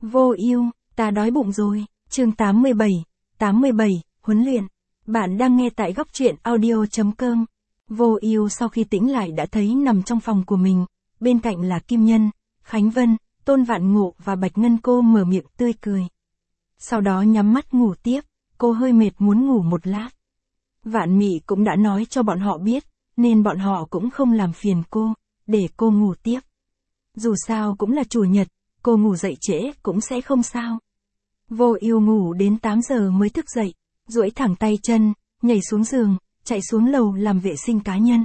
Vô ưu, ta đói bụng rồi. Chương 87, huấn luyện. Bạn đang nghe tại góc truyện audio.com. Vô ưu sau khi tỉnh lại đã thấy nằm trong phòng của mình, bên cạnh là Kim Nhân, Khánh Vân, Tôn Vạn Ngộ và Bạch Ngân. Cô mở miệng tươi cười. Sau đó nhắm mắt ngủ tiếp, cô hơi mệt muốn ngủ một lát. Vạn Mị cũng đã nói cho bọn họ biết, nên bọn họ cũng không làm phiền cô, để cô ngủ tiếp. Dù sao cũng là chủ nhật, cô ngủ dậy trễ cũng sẽ không sao. Vô ưu ngủ đến 8 giờ mới thức dậy, duỗi thẳng tay chân, nhảy xuống giường, chạy xuống lầu làm vệ sinh cá nhân.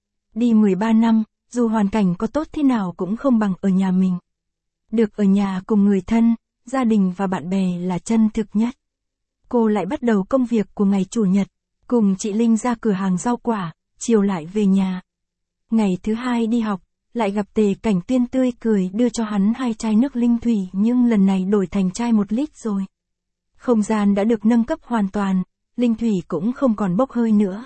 Đi 13 năm, dù hoàn cảnh có tốt thế nào cũng không bằng ở nhà mình. Được ở nhà cùng người thân, gia đình và bạn bè là chân thực nhất. Cô lại bắt đầu công việc của ngày chủ nhật, cùng chị Linh ra cửa hàng rau quả, chiều lại về nhà. Ngày thứ hai đi học, lại gặp Tề Cảnh Tuyên tươi cười đưa cho hắn 2 chai nước linh thủy, nhưng lần này đổi thành chai 1 lít rồi. Không gian đã được nâng cấp hoàn toàn, linh thủy cũng không còn bốc hơi nữa.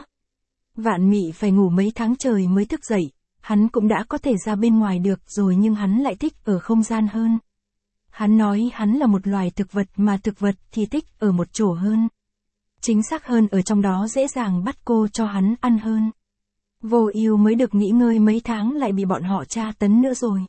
Vạn Mị phải ngủ mấy tháng trời mới thức dậy, hắn cũng đã có thể ra bên ngoài được rồi nhưng hắn lại thích ở không gian hơn. Hắn nói hắn là một loài thực vật mà thực vật thì thích ở một chỗ hơn. Chính xác hơn ở trong đó dễ dàng bắt cô cho hắn ăn hơn. Vô ưu mới được nghỉ ngơi mấy tháng lại bị bọn họ tra tấn nữa rồi.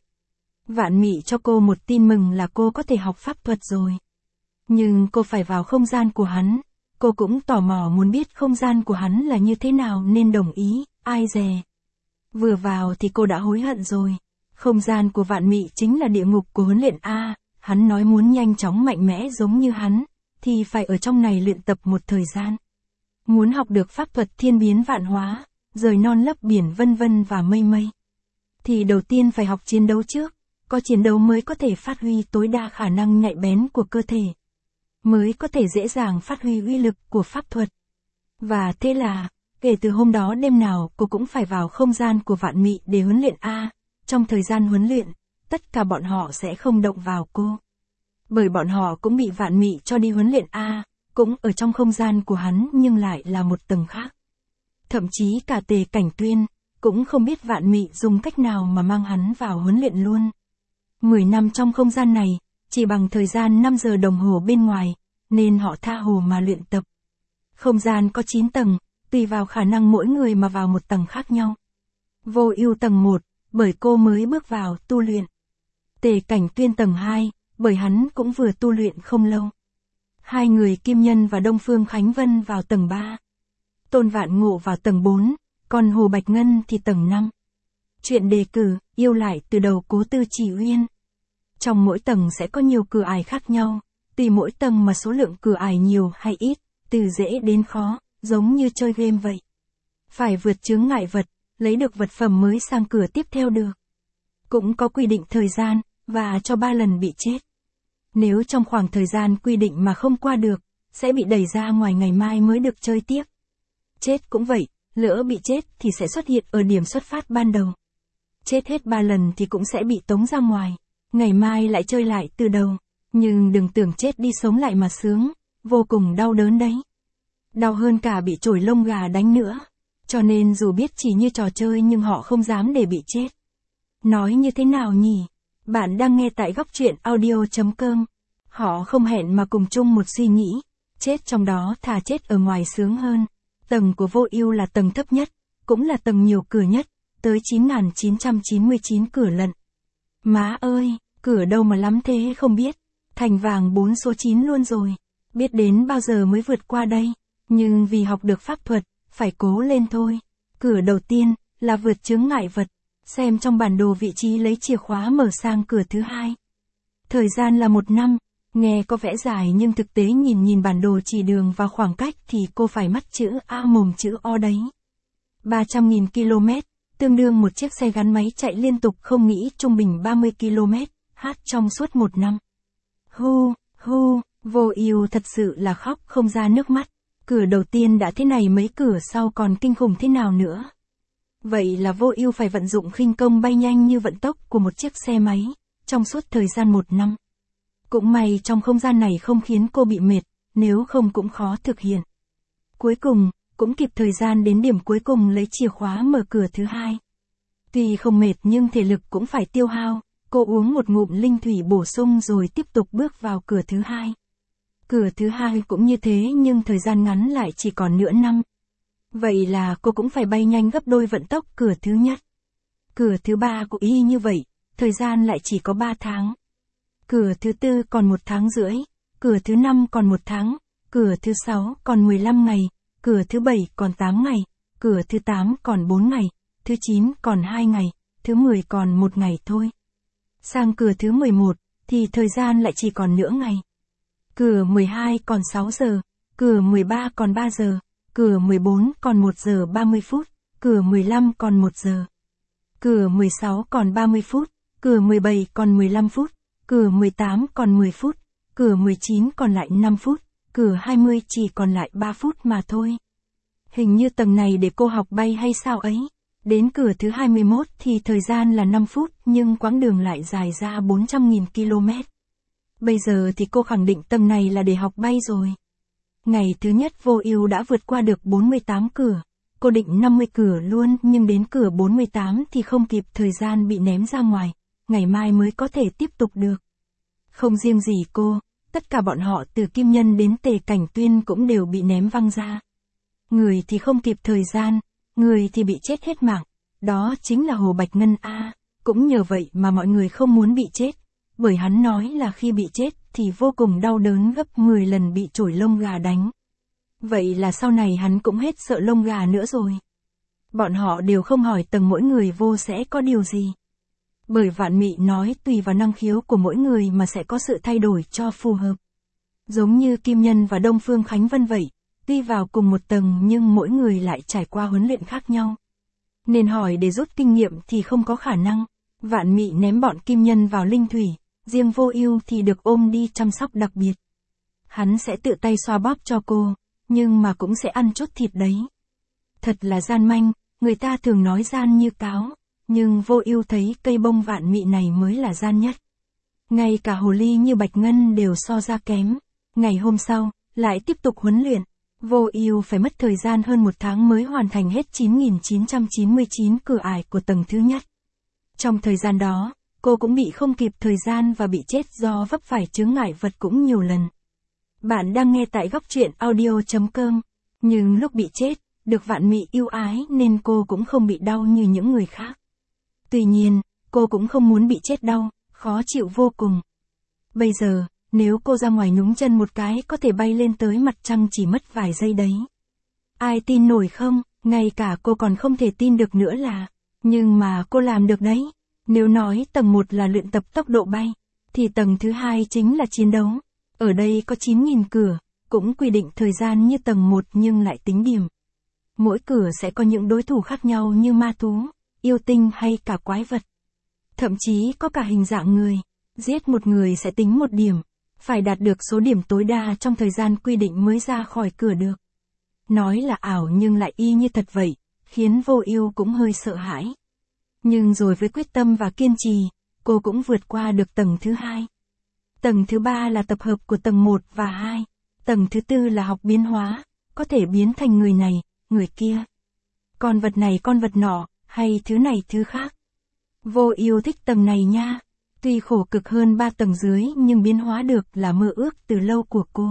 Vạn Mị cho cô một tin mừng là cô có thể học pháp thuật rồi. Nhưng cô phải vào không gian của hắn. Cô cũng tò mò muốn biết không gian của hắn là như thế nào nên đồng ý, ai dè. Vừa vào thì cô đã hối hận rồi. Không gian của Vạn Mị chính là địa ngục của huấn luyện A. Hắn nói muốn nhanh chóng mạnh mẽ giống như hắn, thì phải ở trong này luyện tập một thời gian. Muốn học được pháp thuật thiên biến vạn hóa, rời non lấp biển vân vân và mây mây, thì đầu tiên phải học chiến đấu trước, có chiến đấu mới có thể phát huy tối đa khả năng nhạy bén của cơ thể, mới có thể dễ dàng phát huy uy lực của pháp thuật. Và thế là, kể từ hôm đó đêm nào cô cũng phải vào không gian của Vạn Mị để huấn luyện A. Trong thời gian huấn luyện, tất cả bọn họ sẽ không động vào cô. Bởi bọn họ cũng bị Vạn Mị cho đi huấn luyện A, cũng ở trong không gian của hắn nhưng lại là một tầng khác. Thậm chí cả Tề Cảnh Tuyên, cũng không biết Vạn Mị dùng cách nào mà mang hắn vào huấn luyện luôn. 10 năm trong không gian này, chỉ bằng thời gian 5 giờ đồng hồ bên ngoài, nên họ tha hồ mà luyện tập. Không gian có 9 tầng, tùy vào khả năng mỗi người mà vào một tầng khác nhau. Vô ưu tầng 1, bởi cô mới bước vào tu luyện. Tề Cảnh Tuyên tầng 2, bởi hắn cũng vừa tu luyện không lâu. Hai người Kim Nhân và Đông Phương Khánh Vân vào tầng 3. Tôn Vạn Ngộ vào tầng 4, còn Hồ Bạch Ngân thì tầng 5. Chuyện đề cử, yêu lại từ đầu Cố Tư Chỉ Uyên. Trong mỗi tầng sẽ có nhiều cửa ải khác nhau, tùy mỗi tầng mà số lượng cửa ải nhiều hay ít, từ dễ đến khó, giống như chơi game vậy. Phải vượt chướng ngại vật, lấy được vật phẩm mới sang cửa tiếp theo được. Cũng có quy định thời gian, và cho 3 lần bị chết. Nếu trong khoảng thời gian quy định mà không qua được, sẽ bị đẩy ra ngoài ngày mai mới được chơi tiếp. Chết cũng vậy, lỡ bị chết thì sẽ xuất hiện ở điểm xuất phát ban đầu. Chết hết 3 lần thì cũng sẽ bị tống ra ngoài, ngày mai lại chơi lại từ đầu. Nhưng đừng tưởng chết đi sống lại mà sướng, vô cùng đau đớn đấy. Đau hơn cả bị chổi lông gà đánh nữa. Cho nên dù biết chỉ như trò chơi nhưng họ không dám để bị chết. Nói như thế nào nhỉ? Bạn đang nghe tại góc truyện audio.com. Họ không hẹn mà cùng chung một suy nghĩ. Chết trong đó thà chết ở ngoài sướng hơn. Tầng của Vô ưu là tầng thấp nhất, cũng là tầng nhiều cửa nhất, tới 9.999 cửa lận. Má ơi, cửa đâu mà lắm thế không biết. Thành vàng 4 số 9 luôn rồi. Biết đến bao giờ mới vượt qua đây. Nhưng vì học được pháp thuật, phải cố lên thôi. Cửa đầu tiên là vượt chướng ngại vật. Xem trong bản đồ vị trí lấy chìa khóa mở sang cửa thứ 2. Thời gian là 1 năm. Nghe có vẻ dài nhưng thực tế nhìn bản đồ chỉ đường và khoảng cách thì cô phải mắt chữ A mồm chữ O đấy. 300.000 km, tương đương một chiếc xe gắn máy chạy liên tục không nghĩ trung bình 30 km/h trong suốt 1 năm. Vô ưu thật sự là khóc không ra nước mắt. Cửa đầu tiên đã thế này mấy cửa sau còn kinh khủng thế nào nữa. Vậy là Vô ưu phải vận dụng khinh công bay nhanh như vận tốc của một chiếc xe máy, trong suốt thời gian 1 năm. Cũng may trong không gian này không khiến cô bị mệt, nếu không cũng khó thực hiện. Cuối cùng, cũng kịp thời gian đến điểm cuối cùng lấy chìa khóa mở cửa thứ 2. Tuy không mệt nhưng thể lực cũng phải tiêu hao, Cô uống một ngụm linh thủy bổ sung rồi tiếp tục bước vào cửa thứ hai. Cửa thứ hai cũng như thế nhưng thời gian ngắn lại chỉ còn nửa năm. Vậy là cô cũng phải bay nhanh gấp đôi vận tốc cửa thứ nhất. Cửa thứ ba cũng y như vậy, thời gian lại chỉ có 3 tháng. Cửa thứ tư còn 1 tháng rưỡi, cửa thứ năm còn 1 tháng, cửa thứ 6 còn 15 ngày, cửa thứ 7 còn 8 ngày, cửa thứ 8 còn 4 ngày, thứ 9 còn 2 ngày, thứ 10 còn 1 ngày thôi. Sang cửa thứ 11, thì thời gian lại chỉ còn nửa ngày. Cửa 12 còn 6 giờ, cửa 13 còn 3 giờ, cửa 14 còn 1 giờ 30 phút, cửa 15 còn 1 giờ. Cửa 16 còn 30 phút, cửa 17 còn 15 phút, cửa 18 còn 10 phút, cửa 19 còn lại 5 phút, cửa 20 chỉ còn lại 3 phút mà thôi. Hình như tầng này để cô học bay hay sao ấy. Đến cửa thứ 21 thì thời gian là 5 phút nhưng quãng đường lại dài ra 400.000 km. Bây giờ thì cô khẳng định tầng này là để học bay rồi. Ngày thứ nhất Vô Ưu đã vượt qua được 48 cửa. Cô định 50 cửa luôn nhưng đến cửa 48 thì không kịp, thời gian bị ném ra ngoài. Ngày mai mới có thể tiếp tục được. Không riêng gì cô, tất cả bọn họ từ Kim Nhân đến Tề Cảnh Tuyên cũng đều bị ném văng ra. Người thì không kịp thời gian, người thì bị chết hết mạng. Đó chính là Hồ Bạch Ngân A. Cũng nhờ vậy mà mọi người không muốn bị chết. Bởi hắn nói là khi bị chết thì vô cùng đau đớn gấp 10 lần bị chổi lông gà đánh. Vậy là sau này hắn cũng hết sợ lông gà nữa rồi. Bọn họ đều không hỏi tầng mỗi người vô sẽ có điều gì. Bởi Vạn Mị nói tùy vào năng khiếu của mỗi người mà sẽ có sự thay đổi cho phù hợp. Giống như Kim Nhân và Đông Phương Khánh Vân vậy, tuy vào cùng một tầng nhưng mỗi người lại trải qua huấn luyện khác nhau. Nên hỏi để rút kinh nghiệm thì không có khả năng. Vạn Mị ném bọn Kim Nhân vào linh thủy, riêng Vô Ưu thì được ôm đi chăm sóc đặc biệt. Hắn sẽ tự tay xoa bóp cho cô, nhưng mà cũng sẽ ăn chút thịt đấy. Thật là gian manh, người ta thường nói gian như cáo, nhưng Vô Ưu thấy cây bông Vạn Mị này mới là gian nhất. Ngay cả hồ ly như Bạch Ngân đều so ra kém. Ngày hôm sau, lại tiếp tục huấn luyện. Vô Ưu phải mất thời gian hơn 1 tháng mới hoàn thành hết 9.999 cửa ải của tầng thứ nhất. Trong thời gian đó, cô cũng bị không kịp thời gian và bị chết do vấp phải chướng ngại vật cũng nhiều lần. Bạn đang nghe tại góc truyện audio.com. Nhưng lúc bị chết, được Vạn Mị yêu ái nên cô cũng không bị đau như những người khác. Tuy nhiên, cô cũng không muốn bị chết đau, khó chịu vô cùng. Bây giờ, nếu cô ra ngoài nhúng chân một cái có thể bay lên tới mặt trăng chỉ mất vài giây đấy. Ai tin nổi không? Ngay cả cô còn không thể tin được nữa là. Nhưng mà cô làm được đấy. Nếu nói tầng 1 là luyện tập tốc độ bay, thì tầng thứ 2 chính là chiến đấu. Ở đây có 9.000 cửa, cũng quy định thời gian như tầng 1 nhưng lại tính điểm. Mỗi cửa sẽ có những đối thủ khác nhau như ma thú, yêu tinh hay cả quái vật. Thậm chí có cả hình dạng người. Giết một người sẽ tính 1 điểm. Phải đạt được số điểm tối đa trong thời gian quy định mới ra khỏi cửa được. Nói là ảo nhưng lại y như thật vậy, khiến Vô Ưu cũng hơi sợ hãi. Nhưng rồi với quyết tâm và kiên trì, cô cũng vượt qua được tầng thứ 2. Tầng thứ 3 là tập hợp của tầng 1 và 2. Tầng thứ 4 là học biến hóa, có thể biến thành người này, người kia. Con vật này con vật nọ, hay thứ này thứ khác. Vô Ưu thích tầng này nha. Tuy khổ cực hơn 3 tầng dưới nhưng biến hóa được là mơ ước từ lâu của cô.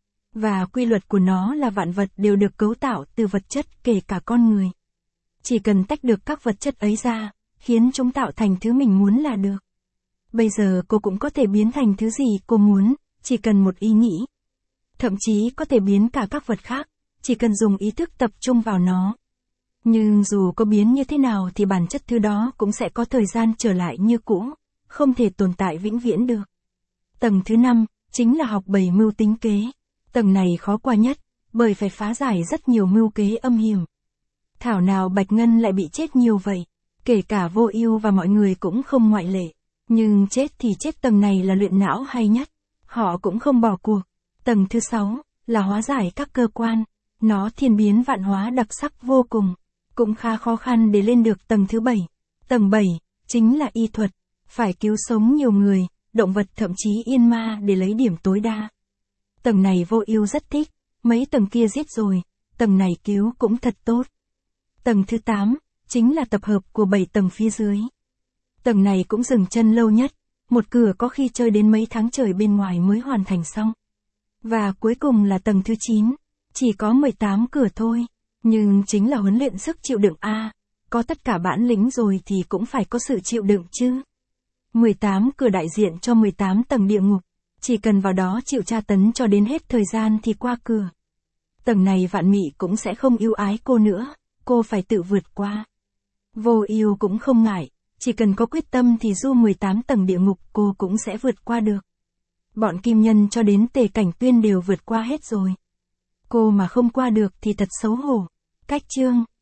Và quy luật của nó là vạn vật đều được cấu tạo từ vật chất kể cả con người. Chỉ cần tách được các vật chất ấy ra, khiến chúng tạo thành thứ mình muốn là được. Bây giờ cô cũng có thể biến thành thứ gì cô muốn, chỉ cần một ý nghĩ. Thậm chí có thể biến cả các vật khác, chỉ cần dùng ý thức tập trung vào nó. Nhưng dù có biến như thế nào thì bản chất thứ đó cũng sẽ có thời gian trở lại như cũ, không thể tồn tại vĩnh viễn được. Tầng thứ 5, chính là học 7 mưu tính kế. Tầng này khó qua nhất, bởi phải phá giải rất nhiều mưu kế âm hiểm. Thảo nào Bạch Ngân lại bị chết nhiều vậy, kể cả Vô Ưu và mọi người cũng không ngoại lệ. Nhưng chết thì chết, tầng này là luyện não hay nhất. Họ cũng không bỏ cuộc. Tầng thứ 6, là hóa giải các cơ quan. Nó thiên biến vạn hóa đặc sắc vô cùng. Cũng khá khó khăn để lên được tầng thứ 7. Tầng 7, chính là y thuật. Phải cứu sống nhiều người, động vật thậm chí yên ma để lấy điểm tối đa. Tầng này Vô Ưu rất thích, mấy tầng kia giết rồi, tầng này cứu cũng thật tốt. Tầng thứ 8, chính là tập hợp của 7 tầng phía dưới. Tầng này cũng dừng chân lâu nhất, một cửa có khi chơi đến mấy tháng trời bên ngoài mới hoàn thành xong. Và cuối cùng là tầng thứ 9, chỉ có 18 cửa thôi, nhưng chính là huấn luyện sức chịu đựng a. Có tất cả bản lĩnh rồi thì cũng phải có sự chịu đựng chứ. 18 cửa đại diện cho 18 tầng địa ngục, chỉ cần vào đó chịu tra tấn cho đến hết thời gian thì qua cửa. Tầng này Vạn Mị cũng sẽ không yêu ái cô nữa, cô phải tự vượt qua. Vô Ưu cũng không ngại, chỉ cần có quyết tâm thì dù 18 tầng địa ngục cô cũng sẽ vượt qua được. Bọn Kim Nhân cho đến Tề Cảnh Tuyên đều vượt qua hết rồi. Cô mà không qua được thì thật xấu hổ. Cách chương